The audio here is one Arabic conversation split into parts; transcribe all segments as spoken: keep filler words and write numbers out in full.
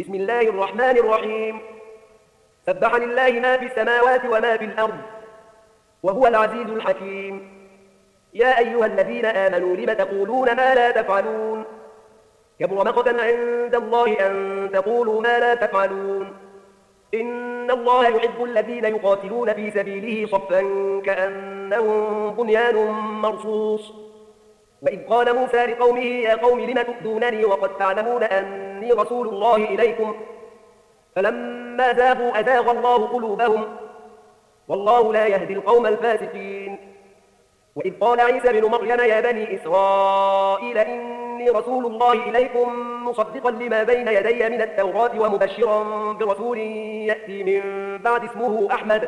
بسم الله الرحمن الرحيم. سبح لله ما في السماوات وما في الأرض وهو العزيز الحكيم. يا أيها الذين آمنوا لم تقولون ما لا تفعلون؟ كبر مقتا عند الله أن تقولوا ما لا تفعلون. إن الله يحب الذين يقاتلون في سبيله صفا كأنهم بنيان مرصوص. وإذ قال موسى لقومه يا قوم لم تؤذونني وقد تعلمون أني رسول الله إليكم فلما زاغوا أزاغ الله قلوبهم والله لا يهدي القوم الفاسقين. وإذ قال عيسى بن مريم يا بني إسرائيل إني رسول الله إليكم مصدقا لما بين يدي من التوراة ومبشرا برسول يأتي من بعد اسمه أحمد.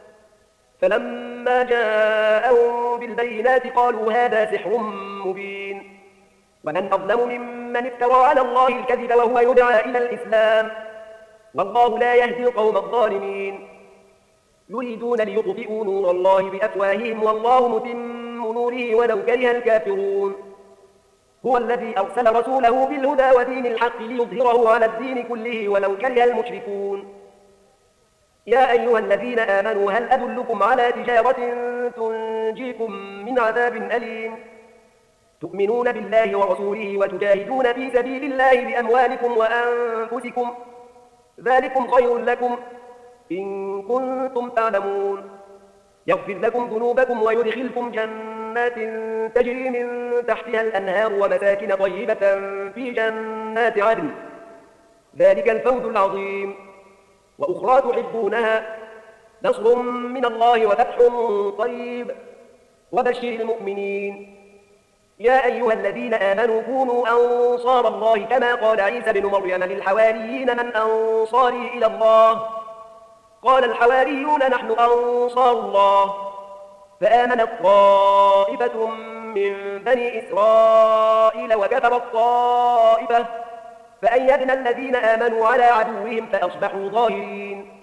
فلما جاءهم بالبينات قالوا هذا سحر مبين. ومن أظلم ممن افترى على الله الكذب وهو يدعى إلى الإسلام والله لا يهدي القوم الظالمين. يريدون ليطفئوا نور الله بأفواههم والله متم نوره ولو كره الكافرون. هو الذي أرسل رسوله بالهدى ودين الحق ليظهره على الدين كله ولو كره المشركون. يا أيها الذين آمنوا هل أدلكم على تجارة تنجيكم من عذاب أليم؟ تؤمنون بالله ورسوله وتجاهدون في سبيل الله بأموالكم وأنفسكم ذلكم خير لكم إن كنتم تعلمون. يغفر لكم ذنوبكم ويدخلكم جنات تجري من تحتها الأنهار ومساكن طيبة في جنات عدن ذلك الفوز العظيم. وأخرى تحبونها نصر من الله وفتح قريب وبشر المؤمنين. يا أيها الذين آمنوا كونوا أنصار الله كما قال عيسى بن مريم للحواريين من أنصاري إلى الله قال الحواريون نحن أنصار الله. فآمنت طائفة من بني إسرائيل وكفرت طائفة فأيدنا الذين آمنوا على عدوهم فأصبحوا ظاهرين.